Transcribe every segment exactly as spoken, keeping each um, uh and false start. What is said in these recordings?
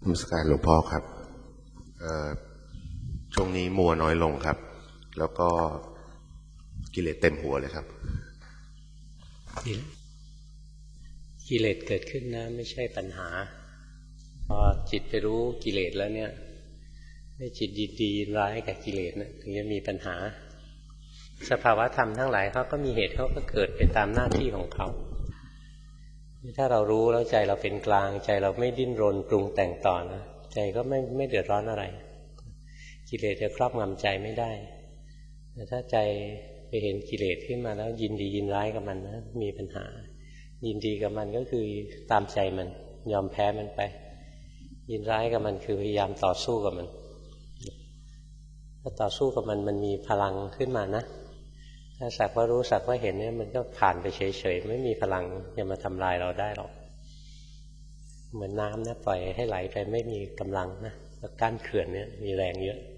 นมัสการหลวงพ่อครับช่วงนี้มัวน้อยลงครับแล้วก็กิเลสเต็มหัวเลยครับกิเลสเกิดขึ้นนะไม่ใช่ปัญหาพอจิตไปรู้กิเลสแล้วเนี่ยให้จิตยินดียินร้ายกับกิเลสนะถึงจะมีปัญหาสภาวะธรรมทั้งหลายเขาก็มีเหตุเขาก็เกิดไปตามหน้าที่ของเขาถ้าเรารู้แล้วใจเราเป็นกลางใจเราไม่ดิ้นรนปรุงแต่งต่อนะใจก็ไม่ไม่เดือดร้อนอะไรกิเลสจะครอบงำใจไม่ได้แต่ถ้าใจไปเห็นกิเลสขึ้นมาแล้วยินดียินร้ายกับมันนะมีปัญหายินดีกับมันก็คือตามใจมันยอมแพ้มันไปยินร้ายกับมันคือพยายามต่อสู้กับมันถ้าต่อสู้กับมันมันมีพลังขึ้นมานะถ้าสักว่ารู้สักว่าเห็นเนี่ยมันก็ผ่านไปเฉยๆไม่มีพลังจะมาทำลายเราได้หรอกเหมือนน้ำนะปล่อยให้ไหลไปไม่มีกำลังนะแต่ก้านเขื่อนเนี่ยมีแรงเยอะ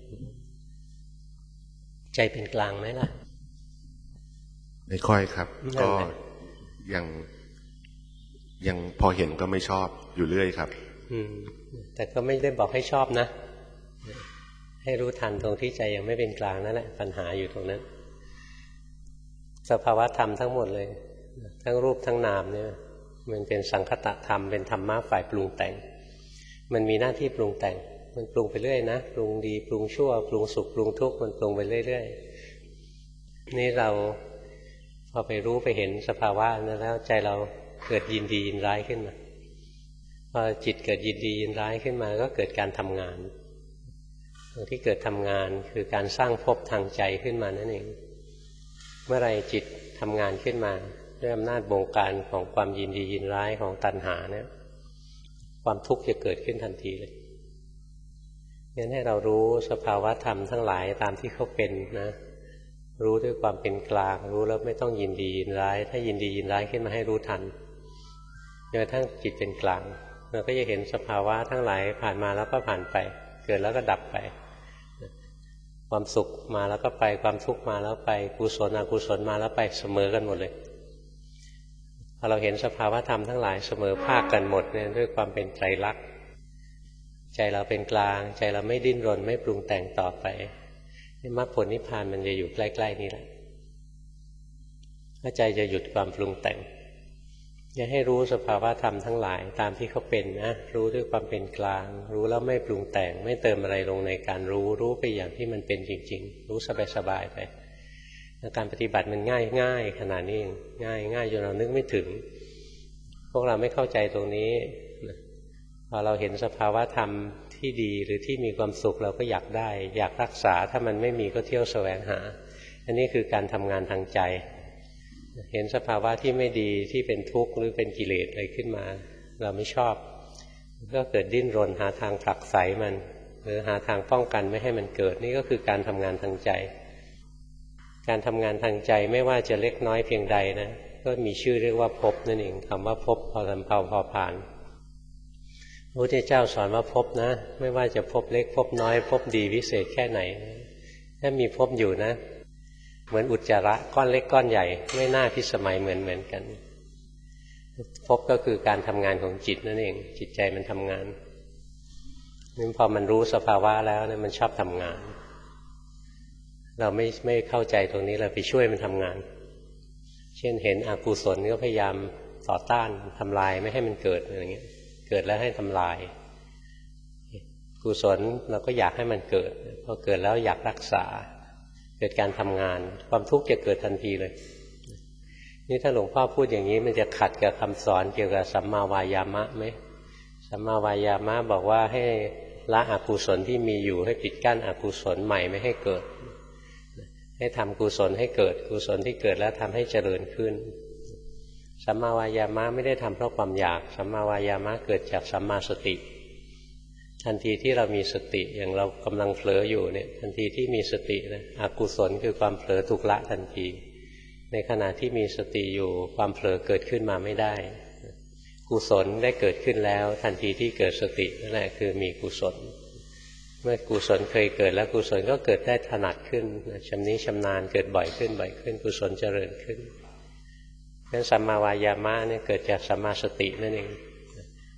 ใจเป็นกลางไหมล่ะไม่ค่อยครับก็ยังยังพอเห็นก็ไม่ชอบอยู่เรื่อยครับอืมแต่ก็ไม่ได้บอกให้ชอบนะให้รู้ทันตรงที่ใจยังไม่เป็นกลางนั่นแหละปัญหาอยู่ตรงนั้นสภาวะธรรมทั้งหมดเลยทั้งรูปทั้งนามเนี่ยมันเป็นสังคตธรรมเป็นธรรมะฝ่ายปรุงแต่งมันมีหน้าที่ปรุงแต่งมันปรุงไปเรื่อยนะปรุงดีปรุงชั่วปรุงสุขปรุงทุกข์มันปรุงไปเรื่อยๆนี่เราพอไปรู้ไปเห็นสภาวะนั้นแล้วใจเราเกิดยินดียินร้ายขึ้นมาพอจิตเกิดยินดียินร้ายขึ้นมาก็เกิดการทำงานตรงที่เกิดทำงานคือการสร้างภพทางใจขึ้นมานั่นเองเมื่อไรจิตทำงานขึ้นมาด้วยอำนาจบงการของความยินดียินร้ายของตัณหาเนี่ยความทุกข์จะเกิดขึ้นทันทีเลยงั้นให้เรารู้สภาวะธรรมทั้งหลายตามที่เขาเป็นนะรู้ด้วยความเป็นกลางรู้แล้วไม่ต้องยินดียินร้ายถ้ายินดียินร้ายขึ้นมาให้รู้ทันจนกระทั่งจิตเป็นกลางเราก็จะเห็นสภาวะทั้งหลายผ่านมาแล้วก็ผ่านไปเกิดแล้วก็ดับไปความสุขมาแล้วก็ไปความทุกข์มาแล้วไปกุศลอกุศลมาแล้วไปเสมอกันหมดเลยพอเราเห็นสภาวะธรรมทั้งหลายเสมอภาคกันหมดเนี่ยด้วยความเป็นไตรลักษณ์ใจเราเป็นกลางใจเราไม่ดิ้นรนไม่ปรุงแต่งต่อไปมรรคผลนิพพานมันจะอยู่ใกล้ๆนี่แหละถ้าใจจะหยุดความปรุงแต่งอย่าให้รู้สภาวะธรรมทั้งหลายตามที่เขาเป็นนะรู้ด้วยความเป็นกลางรู้แล้วไม่ปรุงแต่งไม่เติมอะไรลงในการรู้รู้ไปอย่างที่มันเป็นจริงๆรู้สบายๆไปการปฏิบัติมันง่ายง่ายขนาดนี้เองง่ายง่ายจนเรานึกไม่ถึงพวกเราไม่เข้าใจตรงนี้พอเราเห็นสภาวะธรรมที่ดีหรือที่มีความสุขเราก็อยากได้อยากรักษาถ้ามันไม่มีก็เที่ยวแสวงหาอันนี้คือการทำงานทางใจเห็นสภาวะที่ไม่ดีที่เป็นทุกข์หรือเป็นกิเลสอะไรขึ้นมาเราไม่ชอบก็เกิดดิ้นรนหาทางผลักไสมันหรือหาทางป้องกันไม่ให้มันเกิดนี่ก็คือการทำงานทางใจการทำงานทางใจไม่ว่าจะเล็กน้อยเพียงใดนะก็มีชื่อเรียกว่าภพนั่นเองคำว่าภพพอสำเภาพอผ่านพระพุทธเจ้าสอนว่าภพนะไม่ว่าจะภพเล็กภพน้อยภพดีวิเศษแค่ไหนถ้ามีภพอยู่นะเหมือนอุจจาระก้อนเล็กก้อนใหญ่ไม่น่าพิสมัยเหมือนเหมือนกันภพก็คือการทำงานของจิตนั่นเองจิตใจมันทำงานนี่พอมันรู้สภาวะแล้วเนี่ยมันชอบทำงานเราไม่ไม่เข้าใจตรงนี้เราไปช่วยมันทำงานเช่นเห็นอกุศลก็พยายามต่อต้านทำลายไม่ให้มันเกิดอะไรเงี้ยเกิดแล้วให้ทำลายกุศลเราก็อยากให้มันเกิดพอเกิดแล้วอยากรักษาเกิดการทำงานความทุกข์จะเกิดทันทีเลยนี่ถ้าหลวงพ่อพูดอย่างนี้มันจะขัดกับคำสอนเกี่ยวกับสัมมาวายามะไหมสัมมาวายามะบอกว่าให้ละอกุศลที่มีอยู่ให้ปิดกั้นอกุศลใหม่ไม่ให้เกิดให้ทำกุศลให้เกิดกุศลที่เกิดแล้วทำให้เจริญขึ้นสัมมาวายามะไม่ได้ทำเพราะความอยากสัมมาวายามะเกิดจากสัมมาสติทันทีที่เรามีสติอย่างเรากำลังเผลออยู่เนี่ยทันทีที่มีสตินะอกุศลคือความเผลอถูกละทันทีในขณะที่มีสติอยู่ความเผลอเกิดขึ้นมาไม่ได้กุศลได้เกิดขึ้นแล้วทันทีที่เกิดสตินั่นแหละคือมีกุศลเมื่อกุศลเคยเกิดแล้วกุศลก็เกิดได้ถนัดขึ้นชำนิชำนาญเกิดบ่อยขึ้นบ่อยขึ้นกุศลเจริญขึ้นงั้นสัมมาวายามะเนี่ยเกิดจากสัมมาสตินั่นเอง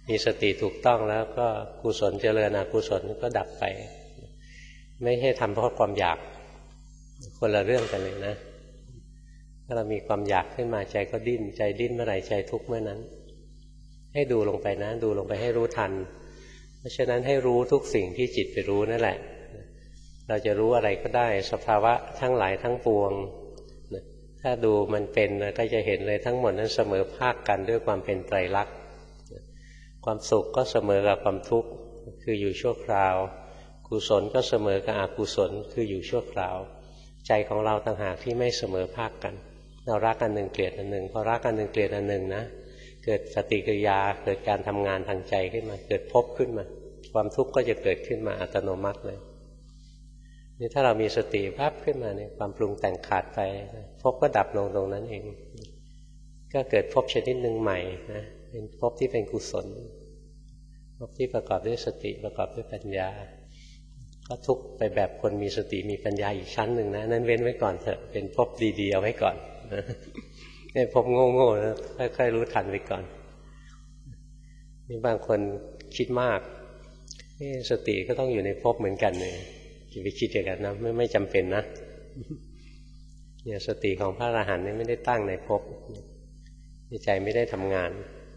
มีสติถูกต้องแล้วก็กุศลเจริญอกุศลก็ดับไปไม่ใช่ทำเพราะความอยากคนละเรื่องกันเลยนะถ้าเรามีความอยากขึ้นมาใจก็ดิ้นใจดิ้นเมื่อไหร่ใจทุกข์เมื่อนั้นให้ดูลงไปนะดูลงไปให้รู้ทันเพราะฉะนั้นให้รู้ทุกสิ่งที่จิตไปรู้นั่นแหละเราจะรู้อะไรก็ได้สภาวะทั้งหลายทั้งปวงถ้าดูมันเป็นก็จะเห็นเลยทั้งหมดนั้นเสมอภาคกันด้วยความเป็นไตรลักษณ์ความสุขก็เสมอกับความทุกข์คืออยู่ชั่วคราวกุศลก็เสมอกับอกุศลคืออยู่ชั่วคราวใจของเราต่างหากที่ไม่เสมอภาคกันเรารักอันหนึ่งเกลียดอันหนึ่งพอรักอันหนึ่งเกลียดอันหนึ่งนะเกิดปฏิกิริยาเกิดการทำงานทางใจขึ้นมาเกิดภพขึ้นมาความทุกข์ก็จะเกิดขึ้นมาอัตโนมัติเลยนี่ถ้าเรามีสติภาพขึ้นมาเนี่ยความปรุงแต่งขาดไปภพก็ดับลงตรงนั้นเองก็เกิดภพชนิดหนึ่งใหม่นะเป็นภพที่เป็นกุศลภพที่ประกอบด้วยสติประกอบด้วยปัญญาก็ทุกข์ไปแบบคนมีสติมีปัญญาอีกชั้นหนึ่งนะนั้นเว้นไว้ก่อนเถอะเป็นภพดีๆเอาไว้ก่อนนี่ภพโง่ๆนะค่อยๆรู้ทันไว้ก่อนมีบางคนคิดมากสติก็ต้องอยู่ในภพเหมือนกันเลยอย่าไปคิดอย่างนั้นนะไม่ไม่จำเป็นนะเนี่ยสติของพระอรหันต์นี่ไม่ได้ตั้งในภพใจไม่ได้ทำงาน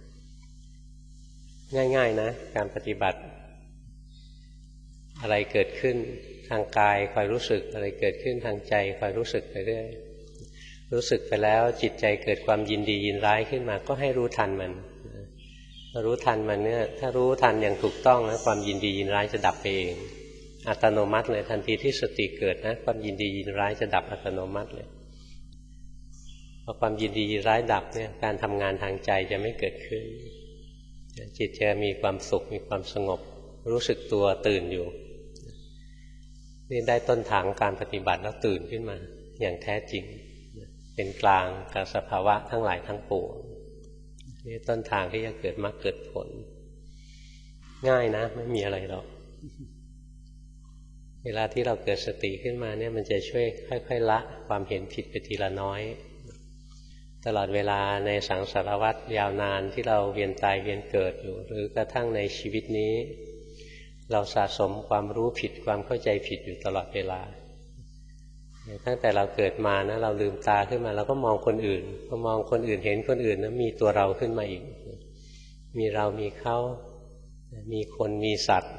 ง่ายๆนะการปฏิบัติอะไรเกิดขึ้นทางกายคอยรู้สึกอะไรเกิดขึ้นทางใจคอยรู้สึกไปเรื่อยรู้สึกไปแล้วจิตใจเกิดความยินดียินร้ายขึ้นมาก็ให้รู้ทันมันรู้ทันมันเนี่ยถ้ารู้ทันอย่างถูกต้องนะความยินดียินร้ายจะดับไปเองอัตโนมัติเลยทันทีที่สติเกิดนะความยินดียินร้ายจะดับอัตโนมัติเลยพอความยินดียินร้ายดับเนี่ยการทำงานทางใจจะไม่เกิดขึ้นจิตจะมีความสุขมีความสงบรู้สึกตัวตื่นอยู่นี่ได้ต้นทางการปฏิบัติแล้วตื่นขึ้นมาอย่างแท้จริงเป็นกลางกับสภาวะทั้งหลายทั้งปวงนี่ต้นทางที่จะเกิดมรรคเกิดผลง่ายนะไม่มีอะไรหรอกเวลาที่เราเกิดสติขึ้นมาเนี่ยมันจะช่วยค่อยๆละความเห็นผิดไปทีละน้อยตลอดเวลาในสังสารวัฏยาวนานที่เราเวียนตายเวียนเกิดอยู่หรือกระทั่งในชีวิตนี้เราสะสมความรู้ผิดความเข้าใจผิดอยู่ตลอดเวลาตั้งแต่เราเกิดมานะเราลืมตาขึ้นมาเราก็มองคนอื่นพอมองคนอื่นเห็นคนอื่นนะมีตัวเราขึ้นมาอีกมีเรามีเขามีคนมีสัตว์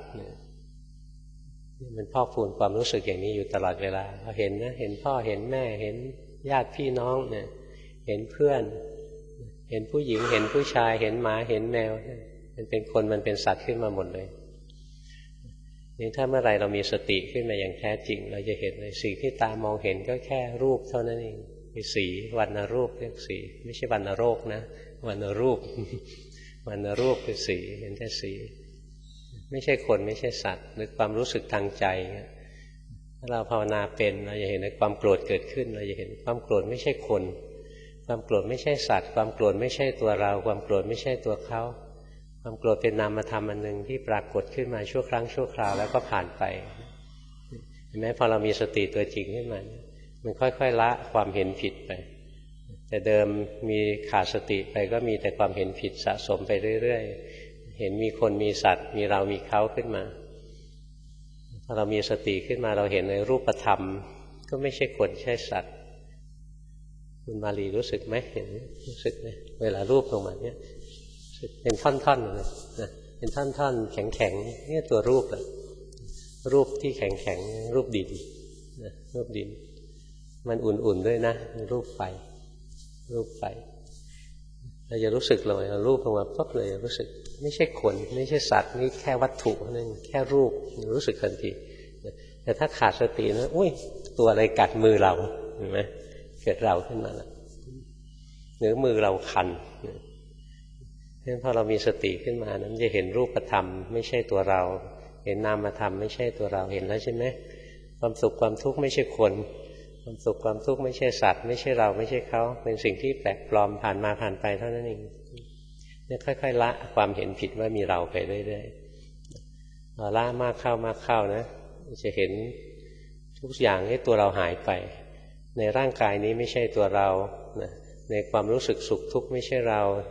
มันพอกพูนความรู้สึกอย่างนี้อยู่ตลอดเวลาเราเห็นนะเห็นพ่อเห็นแม่เห็นญาติพี่น้องเนี่ยเห็นเพื่อนเห็นผู้หญิงเห็นผู้ชายเห็นหมาเห็นแมวมันเป็นคนมันเป็นสัตว์ขึ้นมาหมดเลยนี่ถ้าเมื่อไรเรามีสติขึ้นมาอย่างแท้จริงเราจะเห็นเลยสิ่งที่ตามองเห็นก็แค่รูปเท่านั้นเองคือสีวรรณรูปเรียกสีไม่ใช่วรรณโรคนะวรรณรูปวรรณรูปคือสีเห็นแต่สีไม่ใช่คนไม่ใช่สัตว์หรือความรู้สึกทางใจถ้าเราภาวนาเป็นเราจะเห็นในความโกรธเกิดขึ้นเราจะเห็นความโกรธไม่ใช่คนความโกรธไม่ใช่สัตว์ความโกรธไม่ใช่ตัวเราความโกรธไม่ใช่ตัวเขาความโกรธเป็นนามธรรมอันหนึ่งที่ปรากฏขึ้นมาชั่วครั้งชั่วคราวแล้วก็ผ่านไปเห็นไหมพอเรามีสติตัวจริงขึ้นมามันค่อยๆละความเห็นผิดไปแต่เดิมมีขาดสติไปก็มีแต่ความเห็นผิดสะสมไปเรื่อยๆเห็นมีคนมีสัตว์มีเรามีเขาขึ้นมาพอเรามีสติขึ้นมาเราเห็นในรูปธรรมก็ไม่ใช่คนใช่สัตว์คุณมาลีรู้สึกไหมเห็นรู้สึกไหมเวลารูปลงมาเนี่ยเป็นท่อนๆเลยนะเป็นท่อนๆแข็งๆนี่ตัวรูปเลยรูปที่แข็งๆรูปดินนะรูปดินมันอุ่นๆด้วยนะรูปไฟรูปไฟเราจะรู้สึกเลยรูปลงมาปุ๊บเลยรู้สึกไม่ใช่คนไม่ใช่สัตว์นี่แค่วัตถุนั่นแค่รูปรู้สึกทันทีแต่ถ้าขาดสตินะอุ้ยตัวอะไรกัดมือเราเห็นไหมเกิดเราขึ้นมาแล้วหรือมือเราคันเพราะฉะนั้นพอเรามีสติขึ้นมานั้นจะเห็นรูปธรรมไม่ใช่ตัวเราเห็นนามธรรมไม่ใช่ตัวเราเห็นแล้วใช่ไหมความสุขความทุกข์ไม่ใช่คนความสุขความทุกข์ไม่ใช่สัตว์ไม่ใช่เราไม่ใช่เขาเป็นสิ่งที่แปลกปลอมผ่านมาผ่านไปเท่านั้นเองเนี่ยค่อยๆละความเห็นผิดว่ามีเราไปเรื่อยๆพอละมากเข้ามากเข้านะจะเห็นทุกอย่างที่ตัวเราหายไปในร่างกายนี้ไม่ใช่ตัวเราในความรู้สึกสุขทุกข์ไม่ใช่เรา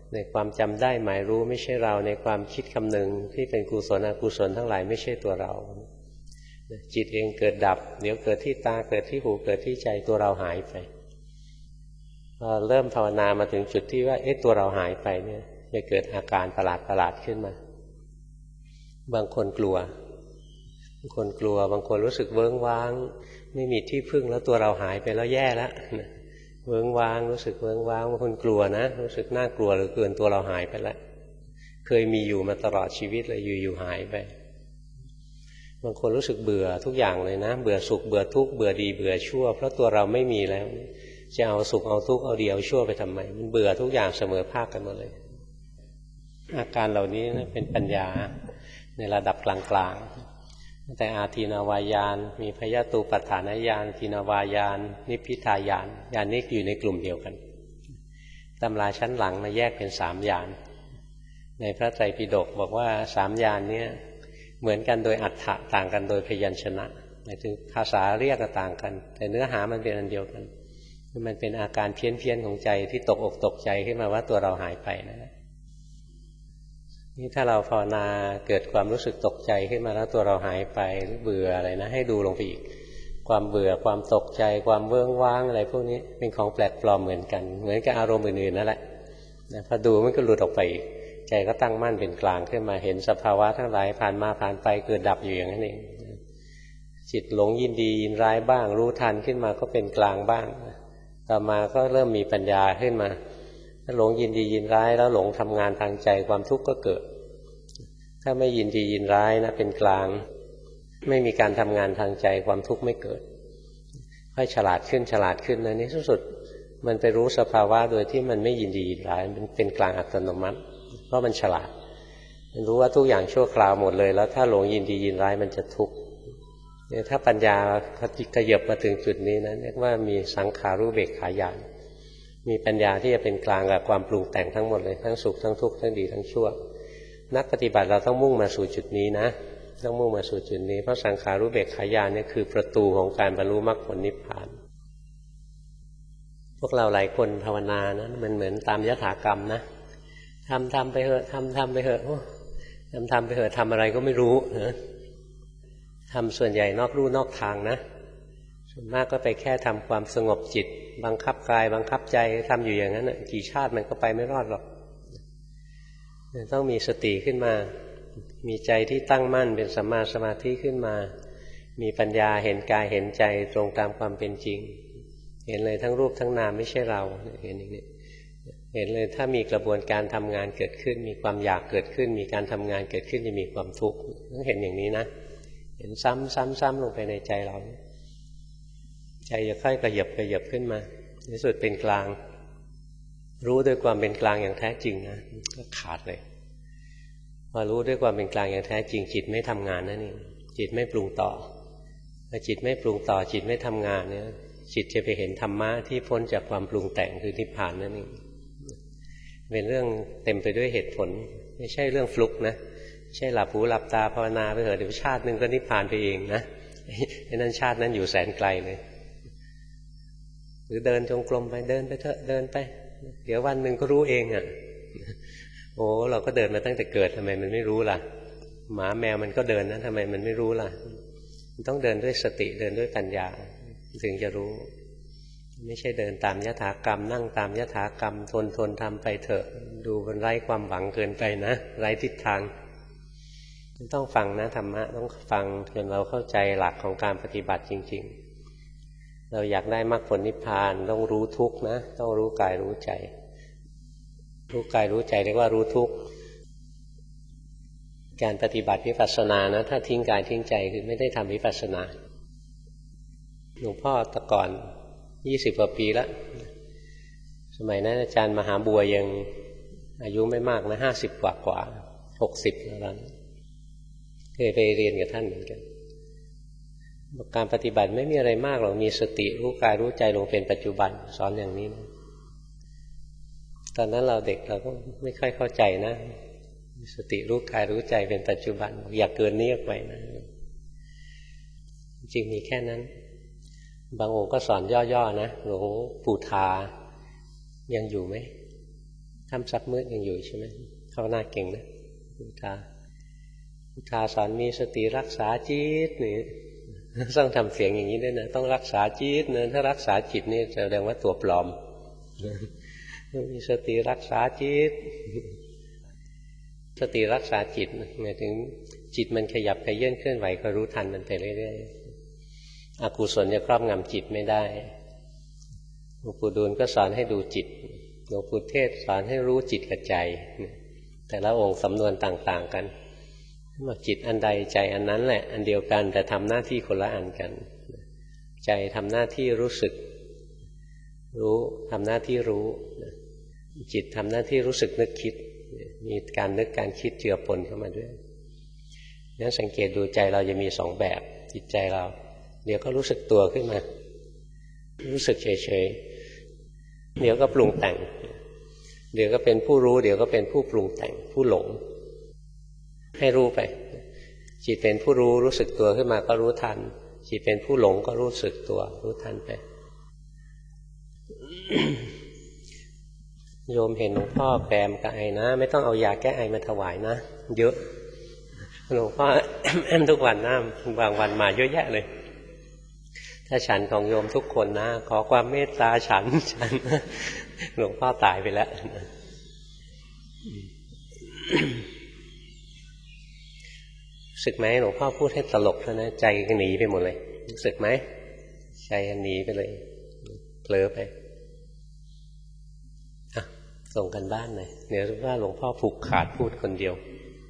ในความจำได้หมายรู้ไม่ใช่เราในความคิดคำนึงที่เป็นกุศลอกุศลทั้งหลายไม่ใช่ตัวเราจิตเองเกิดดับเดี๋ยวเกิดที่ตาเกิดที่หูเกิดที่ใจตัวเราหายไปพอเริ่มภาวนามาถึงจุดที่ว่าเอ๊ะตัวเราหายไปเนี่ยจะเกิดอาการประหลาดประหลาดขึ้นมาบางคนกลัวบางคนกลัวบางคนรู้สึกเวิ้งว้างไม่มีที่พึ่งแล้วตัวเราหายไปแล้วแย่แล้วเวิ้งว้างรู้สึกเวิ้งว้างบางคนกลัวนะรู้สึกน่ากลัวเหลือเกินตัวเราหายไปแล้วเคยมีอยู่มาตลอดชีวิตเลยอยู่ๆหายไปบางคนรู้สึกเบื่อทุกอย่างเลยนะเบื่อสุขเบื่อทุกข์เบื่อดีเบื่อชั่วเพราะตัวเราไม่มีแล้วจะเอาสุขเอาทุกข์เอาดีเอาชั่วไปทำไมมันเบื่อทุกอย่างเสมอภาคกันหมดเลยอาการเหล่านี้นะเป็นปัญญาในระดับกลางๆแต่อาทีนาวายานมีพยตูปัฏฐานญาณทีนาวายานนิพพิทายานญาณนี้อยู่ในกลุ่มเดียวกันตำราชั้นหลังมาแยกเป็นสามญาณในพระไตรปิฎกบอกว่าสามญาณนี้เหมือนกันโดยอัฏฐะต่างกันโดยพยัญชนะหมายถึงภาษาเรียกต่างกันแต่เนื้อหามันเป็นอันเดียวกันมันเป็นอาการเพี้ยนเพี้ยนของใจที่ตกอกตกใจขึ้นมาว่าตัวเราหายไปนะนี่ถ้าเราภาวนาเกิดความรู้สึกตกใจขึ้นมาแล้วตัวเราหายไปหรือเบื่ออะไรนะให้ดูลงไปอีกความเบื่อความตกใจความเวิ้งว้างอะไรพวกนี้เป็นของแปลกปลอมเหมือนกันเหมือนกับอารมณ์อื่นๆนั่นแหละนะพอดูมันก็หลุดออกไปอีกใจก็ตั้งมั่นเป็นกลางขึ้นมาเห็นสภาวะทั้งหลายผ่านมาผ่านไปเกิดดับอยู่อย่างนั้นเองจิตหลงยินดียินร้ายบ้างรู้ทันขึ้นมาก็เป็นกลางบ้างต่อมาก็เริ่มมีปัญญาขึ้นมาถ้าหลงยินดียินร้ายแล้วหลงทำงานทางใจความทุกข์ก็เกิดถ้าไม่ยินดียินร้ายนะเป็นกลางไม่มีการทำงานทางใจความทุกข์ไม่เกิดค่อยฉลาดขึ้นฉลาดขึ้นนะในที่สุดมันไปรู้สภาวะโดยที่มันไม่ยินดียินร้ายมันเป็นกลางอัตโนมัติเพราะมันฉลาดมันรู้ว่าทุกอย่างชั่วคราวหมดเลยแล้วถ้าหลงยินดียินร้ายมันจะทุกข์เนี่ยถ้าปัญญาขยับมาถึงจุดนี้นะเรียกว่ามีสังขารุเบกขาญาณมีปัญญาที่จะเป็นกลางกับความปรุงแต่งทั้งหมดเลยทั้งสุขทั้งทุกข์ทั้งดีทั้งชั่วนักปฏิบัติเราต้องมุ่งมาสู่จุดนี้นะต้องมุ่งมาสู่จุดนี้เพราะสังขารุเบกขาญาณเนี่ยคือประตูของการบรรลุมรรคผลนิพพานพวกเราหลายคนภาวนานะมันเหมือนตามยถากรรมนะทำทำไปเถอะทำทำไปเถอะทำทำไปเถอะทำอะไรก็ไม่รู้นะทำส่วนใหญ่นอกลู่นอกทางนะส่วนมากก็ไปแค่ทำความสงบจิตบังคับกายบังคับใจทำอยู่อย่างนั้นกี่ชาติมันก็ไปไม่รอดหรอกต้องมีสติขึ้นมามีใจที่ตั้งมั่นเป็นสัมมาสมาธิขึ้นมามีปัญญาเห็นกายเห็นใจตรงตามความเป็นจริงเห็นเลยทั้งรูปทั้งนามไม่ใช่เราเห็นอย่างนี้เห็นเลยถ้ามีกระบวนการทำงานเกิดขึ้นมีความอยากเกิดขึ้นมีการทำงานเกิดขึ้นจะมีความทุกข์ต้องเห็นอย่างนี้นะเห็นซ้ำซ้ำซ้ำลงไปในใจเราใจจะค่อยกระยับกระยับขึ้นมาในสุดเป็นกลางรู้ด้วยความเป็นกลางอย่างแท้จริงนะก็ขาดเลยพอรู้ด้วยความเป็นกลางอย่างแท้จริงจิตไม่ทำงานนั่นเองจิตไม่ปรุงต่อพอจิตไม่ปรุงต่อจิตไม่ทำงานเนี่ยจิตจะไปเห็นธรรมะที่พ้นจากความปรุงแต่งคือนิพพานนั่นเองเป็นเรื่องเต็มไปด้วยเหตุผลไม่ใช่เรื่องฟลุกนะไม่ใช่หลับหูหลับตาภาวนาไปเถอะเดี๋ยวชาตินึงก็นิพพานไปเองนะไอ้นั่นชาตินั้นอยู่แสนไกลเลยหรือเดินจงกรมไปเดินไปเถอะเดินไปเดี๋ยววันหนึ่งก็รู้เองอ่ะโอ้เราก็เดินมาตั้งแต่เกิดทำไมมันไม่รู้ล่ะหมาแมวมันก็เดินนะทำไมมันไม่รู้ล่ะมันต้องเดินด้วยสติเดินด้วยปัญญาถึงจะรู้ไม่ใช่เดินตามยถากรรมนั่งตามยถากรรมทนทนทำไปเถอะดูมันไร้ความหวังเกินไปนะไร้ทิศทางต้องฟังนะธรรมะต้องฟังจนเราเข้าใจหลักของการปฏิบัติจริงๆเราอยากได้มรรคผลนิพพานต้องรู้ทุกข์นะต้องรู้กายรู้ใจรู้กายรู้ใจเรียกว่ารู้ทุกข์การปฏิบัติวิปัสสนานะถ้าทิ้งกายทิ้งใจคือไม่ได้ทำวิปัสสนาหลวงพ่อแต่ก่อนยี่สิบกว่าปีแล้วสมัยนั้นอาจารย์มหาบัวยังอายุไม่มากนะห้าสิบกว่ากว่าหกสิบแล้วนั้นเคยไปเรียนกับท่านเหมือนกันการปฏิบัติไม่มีอะไรมากหรอกมีสติรู้กายรู้ใจลงเป็นปัจจุบันสอนอย่างนี้นะตอนนั้นเราเด็กเราก็ไม่ค่อยเข้าใจนะมีสติรู้กายรู้ใจเป็นปัจจุบันอย่าเกินนี้ออกไปนะจริงมีแค่นั้นบางองค์ก็สอนย่อๆนะหลวงปู่ทายังอยู่ไหมทำซับมืดยังอยู่ใช่ไหมภาวนาเก่งนะพุทธาพุทธาสอนมีสติรักษาจิตนี่ต้องทำเสียงอย่างนี้ด้วยนะต้องรักษาจิตนะถ้ารักษาจิตนี่แสดงว่าตัวปลอมมีสติรักษาจิตสติรักษาจิตหมายถึงจิตมันขยับขยื่นเคลื่อนไหวก็รู้ทันมันไปเรื่อยๆอกุศลจะครอบงำจิตไม่ได้หลวงปู่ดูลก็สอนให้ดูจิตหลวงปู่เทศสอนให้รู้จิตกับใจแต่ละองค์สำนวนต่างๆกันว่าจิตอันใดใจอันนั้นแหละอันเดียวกันแต่ทำหน้าที่คนละอันกันใจทำหน้าที่รู้สึกรู้ทำหน้าที่รู้จิตทำหน้าที่รู้สึกนึกคิดมีการนึกการคิดเจือปนเข้ามาด้วยงั้นสังเกตดูใจเราจะมีสองแบบจิตใจเราเดี๋ยวก็รู้สึกตัวขึ้นมารู้สึกเฉยๆเดี๋ยวก็ปรุงแต่งเดี๋ยวก็เป็นผู้รู้เดี๋ยวก็เป็นผู้ปรุงแต่งผู้หลงให้รู้ไปจิตเป็นผู้รู้รู้สึกตัวขึ้นมาก็รู้ทันจิตเป็นผู้หลงก็รู้สึกตัวรู้ทันไป โยมเห็นหลวงพ่อแปมกับไอนะไม่ต้องเอายาแก้ไอมาถวายนะเยอะหลวงพ่อ แอมทุกวันนะบางวันมาเยอะแยะเลยถ้าฉันของโยมทุกคนนะขอความเมตตาฉันฉันหลวงพ่อตายไปแล้วรู้สึกไหมหลวงพ่อพูดให้ตลกแล้วนะใจก็หนีไปหมดเลยรู้สึกไหมใจหนีไปเลยเผลอไปอ่ะส่งกันบ้านหน่อยเดี๋ยวว่าหลวงพ่อผูกขาดพูดคนเดียว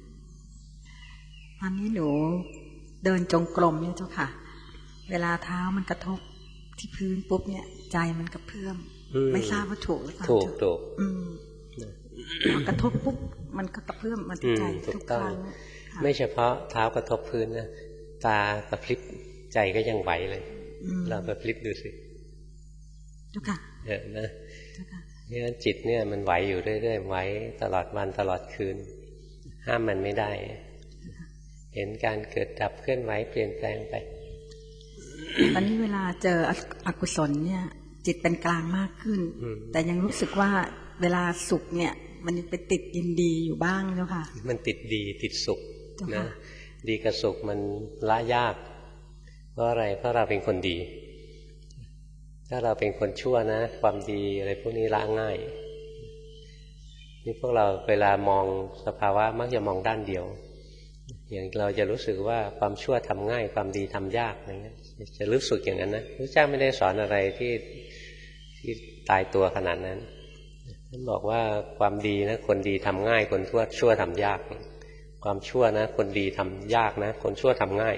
ตอนนี้หนูเดินจงกรมเนี่ยเจ้าค่ะเวลาเท้ามันกระทบที่พื้นปุ๊บเนี่ยใจมันกระเพื่อมไม่ทราบว่าถูกหรือเปล่าถูกถูกกระทบปุ๊บมันก็กระเพื่อมมันใจทุกครั้งไม่เฉพาะเท้ากระทบพื้นนะตากระพริบใจก็ยังไหวเลยเรากระพริบดูสิเจ้าค่ะเออนะเพราะฉะนั้นจิตเนี่ยมันไหวอยู่เรื่อยๆไหวตลอดวันตลอดคืนห้ามมันไม่ได้เห็นการเกิดดับเคลื่อนไหวเปลี่ยนแปลงไปตอนนี้เวลาเจออกุศลเนี่ยจิตเป็นกลางมากขึ้นแต่ยังรู้สึกว่าเวลาสุขเนี่ยมันยังไปติดยินดีอยู่บ้างเจ้าค่ะมันติดดีติดสุขนะดีกับสุขมันละยากเพราะอะไรเพราะเราเป็นคนดีถ้าเราเป็นคนชั่วนะความดีอะไรพวกนี้ละง่ายนี่พวกเราเวลามองสภาวะมักจะมองด้านเดียวอย่างเราจะรู้สึกว่าความชั่วทำง่ายความดีทำยากอะไรเงี้ยจะรู้สึกอย่างนั้นนะพระเจ้าไม่ได้สอนอะไรที่ที่ตายตัวขนาดนั้นท่านบอกว่าความดีนะคนดีทำง่ายคนชั่วชั่วทำยากความชั่วนะคนดีทำยากนะคนชั่วทำง่าย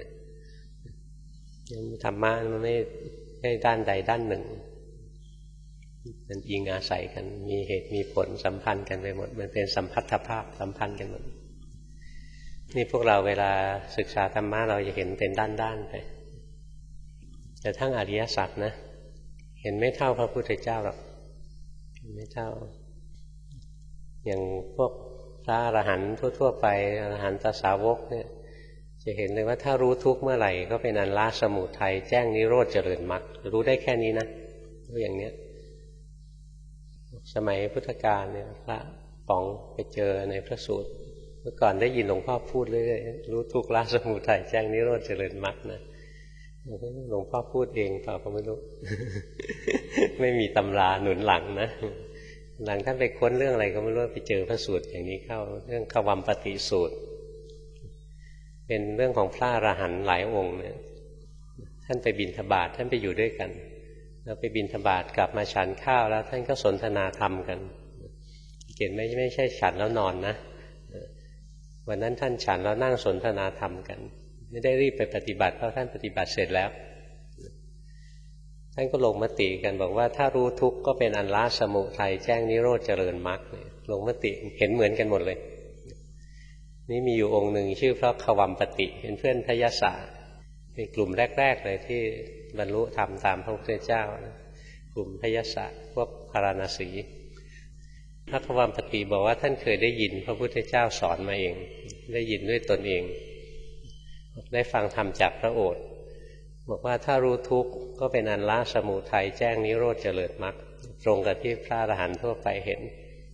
ธรรมะมันไม่ใช่ด้านใดด้านหนึ่งมันอิงอาศัยกันมีเหตุมีผลสัมพันธ์กันไปหมดมันเป็นสัมพัทธภาพสัมพันธ์กันหมดนี่พวกเราเวลาศึกษาธรรมะเราจะเห็นเป็นด้านๆไปแต่ทั้งอริยสัจนะเห็นไม่เท่าพระพุทธเจ้าหรอกไม่เท่าอย่างพวกพระอรหันต์ทั่วๆไปอรหันตสาวกเนี่ยจะเห็นเลยว่าถ้ารู้ทุกข์เมื่อไหร่ก็เป็นอันละสมุทัยแจ้งนิโรธเจริญมรรครู้ได้แค่นี้นะรู้อย่างเนี้ยสมัยพุทธกาลเนี่ยพระป๋องไปเจอในพระสูตรเมื่อก่อนได้ยินหลวงพ่อพูดเรื่อยๆรู้ทุกข์ละสมุทัยแจ้งนิโรธเจริญมรรคนะหลวงพ่อพูดเองเปล่าก็ไม่รู้ ไม่มีตำราหนุนหลังนะหลังท่านไปค้นเรื่องอะไรก็ไม่รู้ไปเจอพระสูตรอย่างนี้เข้าเรื่องขวัมปฏิสูตรเป็นเรื่องของพระอรหันต์หลายองค์เนี่ยท่านไปบิณฑบาตท่านไปอยู่ด้วยกันแล้วไปบิณฑบาตกลับมาฉันข้าวแล้วท่านก็สนทนาธรรมกันเห็นไม่ไม่ใช่ฉันแล้วนอนนะวันนั้นท่านฉันแล้วนั่งสนทนาธรรมกันไม่ได้รีบไปปฏิบัติเพราะท่านปฏิบัติเสร็จแล้วท่านก็ลงมติกันบอกว่าถ้ารู้ทุกข์ก็เป็นอันละสมุทัยแจ้งนิโรธเจริญมรรคลงมติเห็นเหมือนกันหมดเลยนี่มีอยู่องค์หนึ่งชื่อพระขวัมปติเป็นเพื่อนทยสะเป็นกลุ่มแรกๆเลยที่บรรลุธรรมตามพระพุทธเจ้ากลุ่มทยสะพวกพาราณสีพระขวัมปติบอกว่าท่านเคยได้ยินพระพุทธเจ้าสอนมาเองได้ยินด้วยตนเองได้ฟังธรรมจากพระโอษฐ์บอกว่าถ้ารู้ทุกข์ก็เป็นอันละสมุทัยแจ้งนิโรธเจริญมรรคตรงกับที่พระอรหันต์ทั่วไปเห็น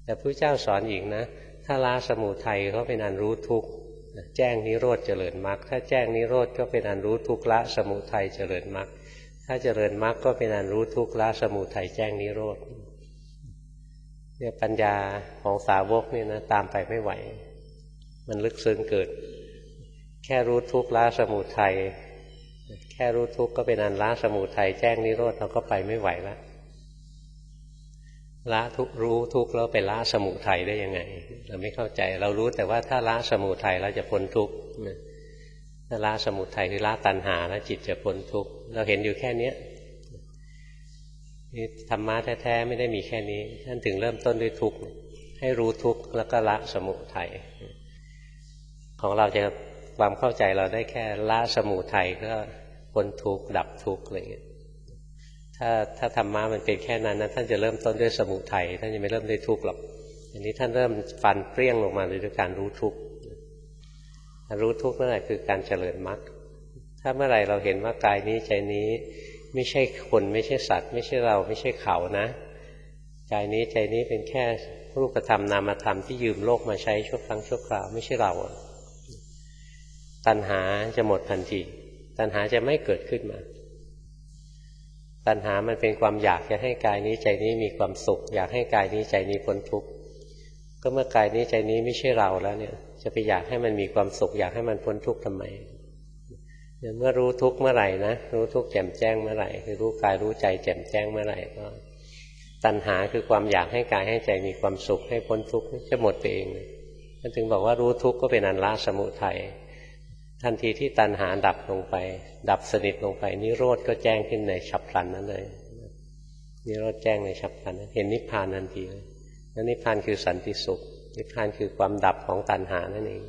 แต่พระเจ้าสอนอีกนะถ้าละสมุทัยก็เป็นอันรู้ทุกข์แจ้งนิโรธเจริญมรรคถ้าแจ้งนิโรธก็เป็นอันรู้ทุกข์ละสมุทัยเจริญมรรคถ้าเจริญมรรคก็เป็นอันรู้ทุกข์ละสมุทัยแจ้งนิโรธเนี่ยปัญญาของสาวกนี่นะตามไปไม่ไหวมันลึกซึ้งเกิดแค่รู้ทุกข์ละสมุทัยแค่รู้ทุกข์ก็เป็นอันละสมุทัยแจ้งนิโรธเราก็ไปไม่ไหวแล้วละทุกรู้ทุกข์แล้วไปละสมุทัยได้ยังไงเราไม่เข้าใจเรารู้แต่ว่าถ้าละสมุทัยเราจะพ้นทุกข์ถ้าละสมุทัยคือละตัณหาแล้วจิตจะพ้นทุกข์เราเห็นอยู่แค่นี้นี่ธรรมะแท้ๆไม่ได้มีแค่นี้ท่านถึงเริ่มต้นด้วยทุกข์ให้รู้ทุกข์แล้วก็ละสมุทัยของเราจะความเข้าใจเราได้แค่ละสมุทัยก็พ้นทุกข์ดับทุกข์อะไรอย่างเงี้ยถ้าถ้าธรรมะมันเป็นแค่นั้นนะท่านจะเริ่มต้นด้วยสมุทัยท่านจะไม่เริ่มด้วยทุกข์หรอกอันนี้ท่านเริ่มฟันเปรี้ยงลงมาเลยด้วยการรู้ทุกข์รู้ทุกข์เมื่อไหร่คือการเจริญมรรคถ้าเมื่อไหร่เราเห็นว่ากายนี้ใจนี้ไม่ใช่คนไม่ใช่สัตว์ไม่ใช่เราไม่ใช่เขานะกายนี้ใจนี้เป็นแค่รูปธรรมนามธรรมที่ยืมโลกมาใช้ชั่วครั้งชั่วคราวไม่ใช่เราตัณหาจะหมดทันทีตัณหาจะไม่เกิดขึ้นมาตัณหามันเป็นความอยากจะให้กายนี้ใจนี้มีความสุขอยากให้กายนี้ใจนี้พ้นทุกข์ก็เมื่อกายนี้ใจนี้ไม่ใช่เราแล้วเนี่ยจะไปอยากให้มันมีความสุขอยากให้มันพ้นทุกข์ทำไมเมื่อรู้ทุกข์เมื่อไหร่นะรู้ทุกข์แจ่มแจ้งเมื่อไหร่คือรู้กายรู้ใจแจ่มแจ้งเมื่อไหร่ก็ตัณหาคือความอยากให้กายให้ใจมีความสุขให้พ้นทุกข์จะหมดไปเองเลยท่านถึงบอกว่ารู้ทุกข์ก็เป็นอันละสมุทัยทันทีที่ตัณหาดับลงไปดับสนิทลงไปนิโรธก็แจ้งขึ้นในฉับพลันนั้นเลยนิโรธแจ้งในฉับพลันเห็นนิพพานทันทีเลยแล้วนิพพานคือสันติสุขนิพพานคือความดับของตัณหานั่นเอง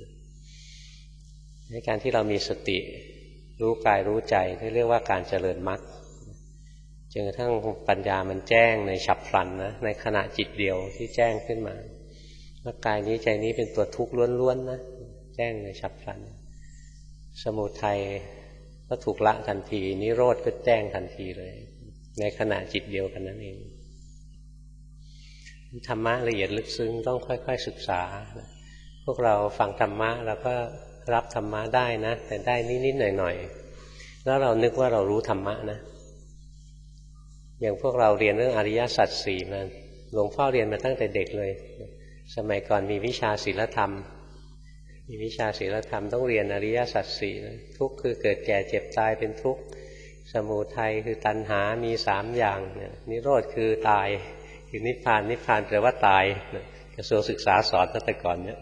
ในการที่เรามีสติรู้กายรู้ใจที่เรียกว่าการเจริญมรรคจนกระทั่งปัญญามันแจ้งในฉับพลันนะในขณะจิตเดียวที่แจ้งขึ้นมาว่ากายนี้ใจนี้เป็นตัวทุกข์ล้วนๆนะแจ้งในฉับพลันสมุทัยก็ถูกละทันทีนิโรธก็แจ้งทันทีเลยในขณะจิตเดียวกันนั่นเองธรรมะละเอียดลึกซึ้งต้องค่อยๆศึกษาพวกเราฟังธรรมะแล้วก็รับธรรมะได้นะแต่ได้นิดๆหน่อยๆแล้วเรานึกว่าเรารู้ธรรมะนะอย่างพวกเราเรียนเรื่องอริยสัจสี่มาหลวงพ่อเรียนมาตั้งแต่เด็กเลยสมัยก่อนมีวิชาศีลธรรมมีวิชาศีลธรรมต้องเรียนอริยสัจสี่ทุกข์คือเกิดแก่เจ็บตายเป็นทุกข์สมุทัยคือตัณหามีสามอย่างนิโรธคือตายคือนิพพานนิพพานแปลว่าตายกระทรวงศึกษาสอนตั้งแต่ก่อนเนี่ย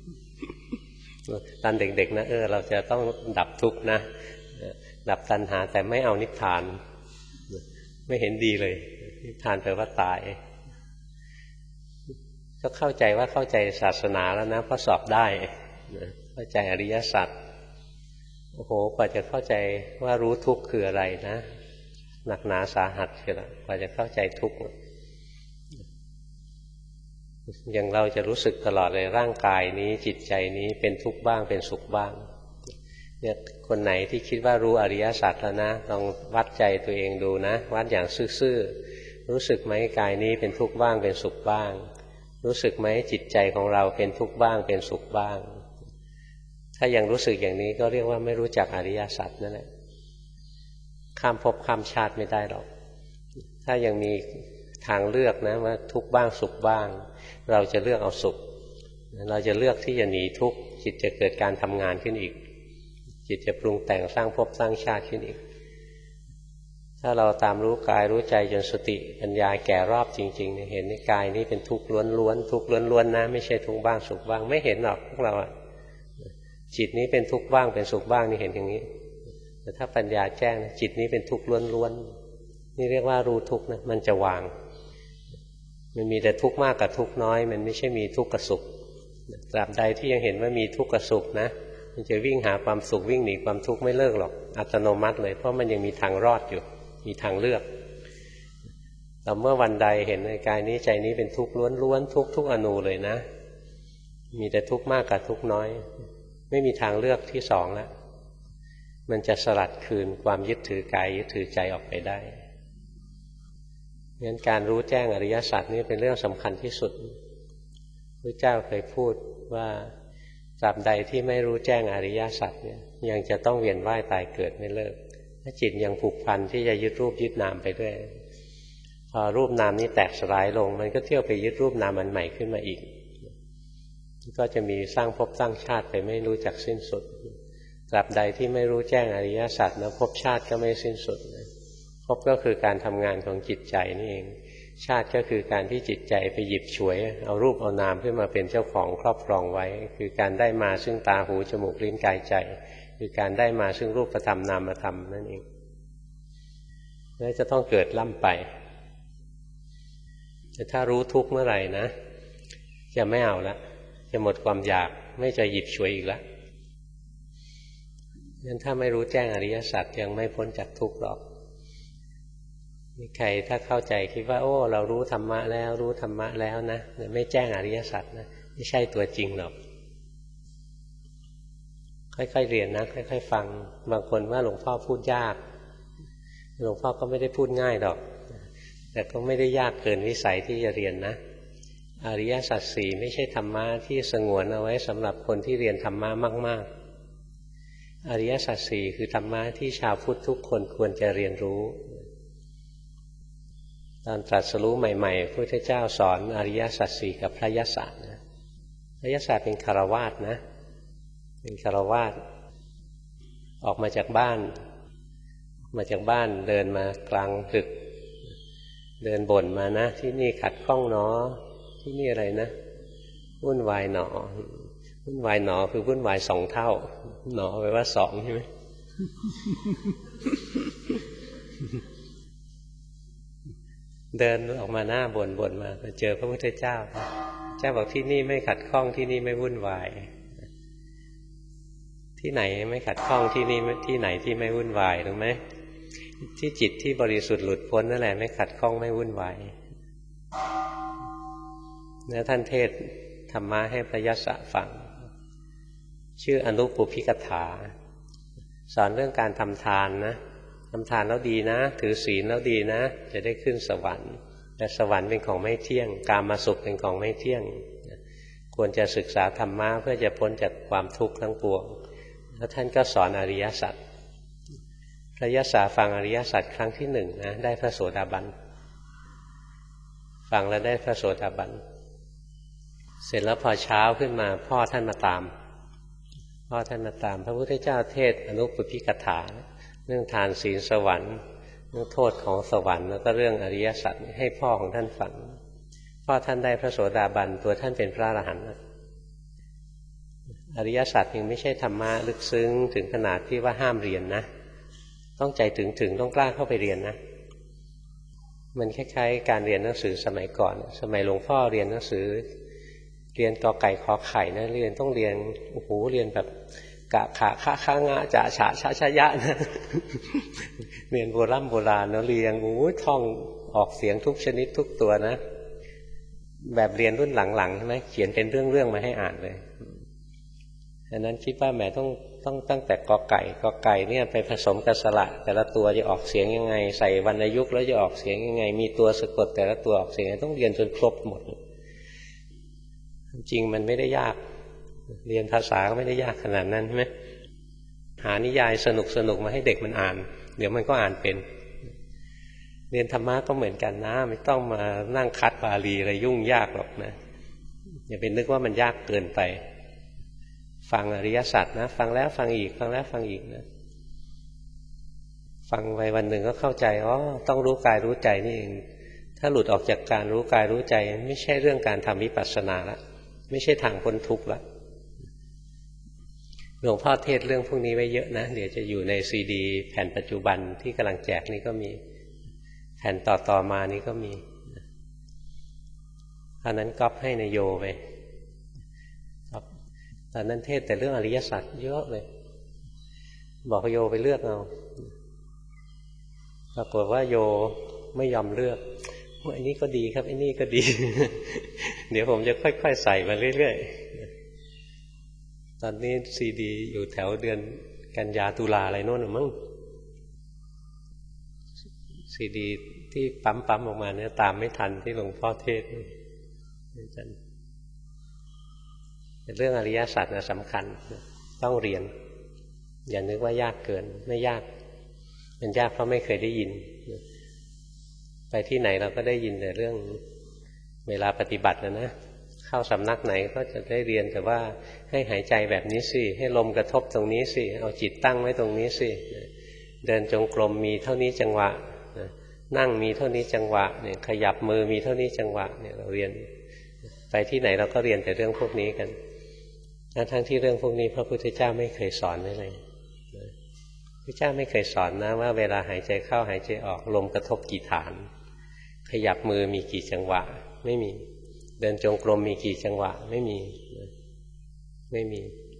ตอนเด็กๆนะเออเราจะต้องดับทุกข์นะดับตัณหาแต่ไม่เอานิพพานไม่เห็นดีเลยนิพพานแปลว่าตายก็เข้าใจว่าเข้าใจศาสนาแล้วนะเพราะสอบได้เข้าใจอริยสัจโอ้โหกว่าจะเข้าใจว่ารู้ทุกข์คืออะไรนะหนักหนาสาหัสเชียวกว่าจะเข้าใจทุกข์อย่างเราจะรู้สึกตลอดเลยร่างกายนี้จิตใจนี้เป็นทุกข์บ้างเป็นสุขบ้างเนี่ยคนไหนที่คิดว่ารู้อริยสัจแล้วนะลองวัดใจตัวเองดูนะวัดอย่างซื่อๆรู้สึกไหมกายนี้เป็นทุกข์บ้างเป็นสุขบ้างรู้สึกไหมจิตใจของเราเป็นทุกข์บ้างเป็นสุขบ้างถ้ายังรู้สึกอย่างนี้ก็เรียกว่าไม่รู้จักอริยสัจนั่นแหละข้ามภพข้ามชาติไม่ได้หรอกถ้ายังมีทางเลือกนะว่าทุกข์บ้างสุขบ้างเราจะเลือกเอาสุขเราจะเลือกที่จะหนีทุกข์จิตจะเกิดการทำงานขึ้นอีกจิตจะปรุงแต่งสร้างภพสร้างชาติขึ้นอีกถ้าเราตามรู้กายรู้ใจจนสติปัญญาแก่รอบจริงๆเห็นในกายนี้เป็นทุกข์ล้วนๆทุกข์ล้วนๆนะไม่ใช่ทุกข์บ้างสุขบ้างไม่เห็นหรอกพวกเราอะจิตนี้เป็นทุกข์บ้างเป็นสุขบ้างนี่เห็นอย่างนี้แต่ถ้าปัญญาแจ้งจิตนี้เป็นทุกข์ล้วนๆนี่เรียกว่ารู้ทุกข์นะมันจะวางมันมีแต่ทุกข์มากกับทุกข์น้อยมันไม่ใช่มีทุกข์กับสุขตราบใดที่ยังเห็นว่ามีทุกข์กับสุขนะมันจะวิ่งหาความสุขวิ่งหนีความทุกข์ไม่เลิกหรอกอัตโนมัติเลยเพราะมันยังมีทางรอดอยู่มีทางเลือกแต่เมื่อวันใดเห็นในกายนี้ใจนี้เป็นทุกข์ล้วนๆทุกทุกอนูเลยนะมีแต่ทุกข์มากกับทุกข์น้อยไม่มีทางเลือกที่สองแล้วมันจะสลัดคืนความยึดถือกายยึดถือใจออกไปได้งั้นการรู้แจ้งอริยสัจนี่เป็นเรื่องสำคัญที่สุดพระเจ้าเคยพูดว่าตราบใดที่ไม่รู้แจ้งอริยสัจเนี่ยยังจะต้องเวียนว่ายตายเกิดไม่เลิกถ้าจิตยังผูกพันที่จะยึดรูปยึดนามไปด้วยพอรูปนามนี้แตกสลายลงมันก็เที่ยวไปยึดรูปนามอันใหม่ขึ้นมาอีกก็จะมีสร้างภพสร้างชาติไปไม่รู้จักสิ้นสุดตราบใดที่ไม่รู้แจ้งอริยสัจนะภพชาติก็ไม่สิ้นสุดภพก็คือการทำงานของจิตใจนี่เองชาติก็คือการที่จิตใจไปหยิบฉวยเอารูปเอานามขึ้นมาเป็นเจ้าของครอบครองไว้คือการได้มาซึ่งตาหูจมูกลิ้นกายใจคือการได้มาซึ่งรูปธรรมนามธรรมนั่นเองแล้วจะต้องเกิดล่ำไปแต่ถ้ารู้ทุกข์เมื่อไหร่นะจะไม่เอาละจะหมดความอยากไม่จะหยิบฉวยอีกละงั้นถ้าไม่รู้แจ้งอริยสัจยังไม่พ้นจากทุกข์หรอกมีใครถ้าเข้าใจคิดว่าโอ้เรารู้ธรรมะแล้วรู้ธรรมะแล้วนะแต่ไม่แจ้งอริยสัจนะไม่ใช่ตัวจริงหรอกค่อยๆเรียนนะค่อยๆฟังบางคนว่าหลวงพ่อพูดยากหลวงพ่อก็ไม่ได้พูดง่ายหรอกแต่ก็ไม่ได้ยากเกินวิสัยที่จะเรียนนะอริยสัจสี่ไม่ใช่ธรรมะที่สงวนเอาไว้สำหรับคนที่เรียนธรรมะมากๆอริยสัจสี่คือธรรมะที่ชาวพุทธทุกคนควรจะเรียนรู้ตอนตรัสรู้ใหม่ๆพระพุทธเจ้าสอนอริยสัจสี่กับพระยศนะพระยศเป็นคฤหัสถ์นะเป็นคฤหัสถ์ออกมาจากบ้านมาจากบ้านเดินมากลางดึกเดินบ่นมานะที่นี่ขัดข้องหนอที่นี่อะไรนะวุ่นวายหนอวุ่นวายหนอคือวุ่นวายสองเท่าหนอแปลว่าสองใช่ไหม เดินออกมาหน้าบ่นบ่นมาเจอพระพุทธเจ้าเจ้าบอกที่นี่ไม่ขัดข้องที่นี่ไม่วุ่นวายที่ไหนไม่ขัดข้องที่นี่ที่ไหนที่ไม่วุ่นวายรู้ไหมที่จิตที่บริสุทธิ์หลุดพ้นนั่นแหละไม่ขัดข้องไม่วุ่นวายแล้วท่านเทศธรรมะให้พระยศฟังชื่ออนุปุพพิกถาสอนเรื่องการทำทานนะทำทานแล้วดีนะถือศีลแล้วดีนะจะได้ขึ้นสวรรค์แต่สวรรค์เป็นของไม่เที่ยงกามสุขเป็นของไม่เที่ยงควรจะศึกษาธรรมะเพื่อจะพ้นจากความทุกข์ทั้งปวงแล้วท่านก็สอนอริยสัจพระยศฟังอริยสัจครั้งที่หนึ่งนะได้พระโสดาบันฟังแล้วได้พระโสดาบันเสร็จแล้วพอเช้าขึ้นมาพ่อท่านมาตามพ่อท่านมาตามพระพุทธเจ้าเทศอนุปุพพิกถาเรื่องทานศีลสวรรค์เรื่องโทษของสวรรค์แล้วก็เรื่องอริยสัจให้พ่อของท่านฟังพ่อท่านได้พระโสดาบันตัวท่านเป็นพระอรหันต์อริยสัจยังไม่ใช่ธรรมะลึกซึ้งถึงขนาดที่ว่าห้ามเรียนนะต้องใจถึงถึงต้องกล้าเข้าไปเรียนนะมันคล้ายๆการเรียนหนังสือสมัยก่อนสมัยหลวงพ่อเรียนหนังสือเรียนกอไก่ขอไข่นะเรียนต้องเรียนโอ้โหเรียนแบบกะขาข้าข้างะจะฉะชะชะยะนะเรียนโบราณโบราณนะเรียนโอ้ยท่องออกเสียงทุกชนิดทุกตัวนะแบบเรียนรุ่นหลังๆใช่ไหมเขียนเป็นเรื่องๆมาให้อ่านเลยดังนั้นคิดว่าแหมต้องต้องตั้งแต่กอไก่กอไก่เนี่ยไปผสมกับสระแต่ละตัวจะออกเสียงยังไงใส่วรรณยุกต์แล้วจะออกเสียงยังไงมีตัวสะกดแต่ละตัวออกเสียงต้องเรียนจนครบหมดจริงมันไม่ได้ยากเรียนภาษาก็ไม่ได้ยากขนาดนั้นใช่ไหมหานิยายสนุกสนุกมาให้เด็กมันอ่านเดี๋ยวมันก็อ่านเป็นเรียนธรรมะก็เหมือนกันนะไม่ต้องมานั่งคัดบาลีอะไรยุ่งยากหรอกนะอย่าไปนึกว่ามันยากเกินไปฟังอริยสัจนะฟังแล้วฟังอีกฟังแล้วฟังอีกนะฟังไปวันหนึ่งก็เข้าใจอ๋อต้องรู้กายรู้ใจนี่เองถ้าหลุดออกจากการรู้กายรู้ใจไม่ใช่เรื่องการทำวิปัสสนาละไม่ใช่ทางพ้นทุกข์ละหลวงพ่อเทศเรื่องพวกนี้ไว้เยอะนะเดี๋ยวจะอยู่ในซีดีแผ่นปัจจุบันที่กำลังแจกนี่ก็มีแผ่นต่อๆมานี่ก็มีอันนั้นก๊อปให้ในโยไปตอนนั้นเทศแต่เรื่องอริยสัจเยอะเลยบอกโยไปเลือกเอาปรากฏว่าโยไม่ยอมเลือกว่าอันนี้ก็ดีครับอันนี้ก็ดี เดี๋ยวผมจะค่อยๆใส่มาเรื่อยๆตอนนี้ซีดีอยู่แถวเดือนกันยาตุลาอะไรโน่นหรือมั้งซีดีที่ปั๊มๆออกมาเนี่ยตามไม่ทันที่หลวงพ่อเทศเรื่องอริยสัจนะสำคัญต้องเรียนอย่านึกว่ายากเกินไม่ยากมันยากเพราะไม่เคยได้ยินไปที่ไหนเราก็ได้ยินแต่เรื่องเวลาปฏิบัตินะนะเข้าสำนักไหนก็จะได้เรียนแต่ว่าให้หายใจแบบนี้สิให้ลมกระทบตรงนี้สิเอาจิตตั้งไว้ตรงนี้สิเดินจงกรมมีเท่านี้จังหวะนั่งมีเท่านี้จังหวะเนี่ยขยับมือมีเท่านี้จังหวะเนี่ยเราเรียนไปที่ไหนเราก็เรียนแต่เรื่องพวกนี้กันทั้งที่เรื่องพวกนี้พระพุทธเจ้าไม่เคยสอนไว้เลยพระเจ้าไม่เคยสอนนะว่าเวลาหายใจเข้าหายใจออกลมกระทบกี่ฐานขยับมือมีกี่จังหวะไม่มีเดินจงกรมมีกี่จังหวะไม่มีไม่มี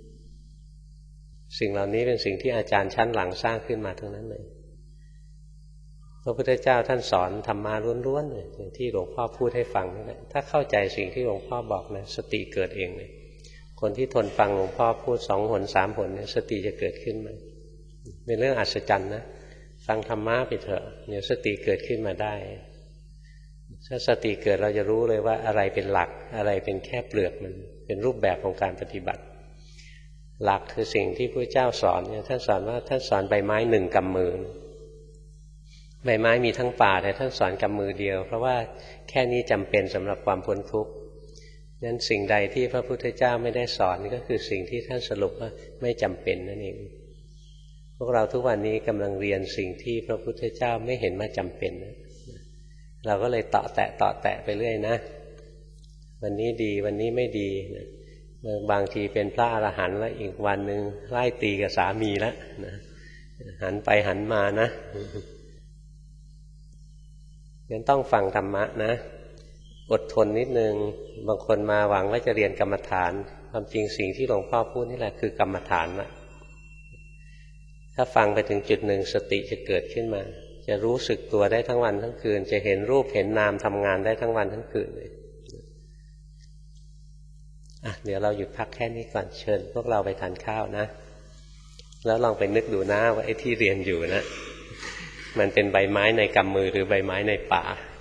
สิ่งเหล่านี้เป็นสิ่งที่อาจารย์ชั้นหลังสร้างขึ้นมาทั้งนั้นเลยพระพุทธเจ้าท่านสอนธรรมะล้วนๆเลยอย่างที่หลวงพ่อพูดให้ฟังนั่นแหละถ้าเข้าใจสิ่งที่หลวงพ่อบอกนะสติเกิดเองเลยคนที่ทนฟังหลวงพ่อพูดสองหนสามหนเนี่ยสติจะเกิดขึ้นมาเป็นเรื่องอัศจรรย์นะฟังธรรมะไปเถอะเดี๋ยวสติเกิดขึ้นมาได้ถ้าสติเกิดเราจะรู้เลยว่าอะไรเป็นหลักอะไรเป็นแค่เปลือกมันเป็นรูปแบบของการปฏิบัติหลักคือสิ่งที่พระเจ้าสอนเนี่ยท่านสอนว่าท่านสอนใบไม้หนึ่งกำมือใบไม้มีทั้งป่าแต่ท่านสอนกำมือเดียวเพราะว่าแค่นี้จำเป็นสำหรับความพ้นทุกข์นั้นสิ่งใดที่พระพุทธเจ้าไม่ได้สอนก็คือสิ่งที่ท่านสรุปว่าไม่จำเป็นนั่นเองพวกเราทุกวันนี้กำลังเรียนสิ่งที่พระพุทธเจ้าไม่เห็นว่าจำเป็นเราก็เลยเตาะแตะเตาะแตะไปเรื่อยนะวันนี้ดีวันนี้ไม่ดีบางทีเป็นพระอรหันต์แล้วอีกวันหนึ่งไล่ตีกับสามีแล้วนะหันไปหันมานะงั้นต้องฟังธรรมะนะอดทนนิดนึงบางคนมาหวังว่าจะเรียนกรรมฐานความจริงสิ่งที่หลวงพ่อพูดนี่แหละคือกรรมฐานละถ้าฟังไปถึงจุดหนึ่งสติจะเกิดขึ้นมาจะรู้สึกตัวได้ทั้งวันทั้งคืนจะเห็นรูปเห็นนามทำงานได้ทั้งวันทั้งคืนเลยอ่ะเดี๋ยวเราหยุดพักแค่นี้ก่อนเชิญพวกเราไปทานข้าวนะแล้วลองไปนึกดูนะว่าไอ้ที่เรียนอยู่นะมันเป็นใบไม้ในกำมือหรือใบไม้ในป่า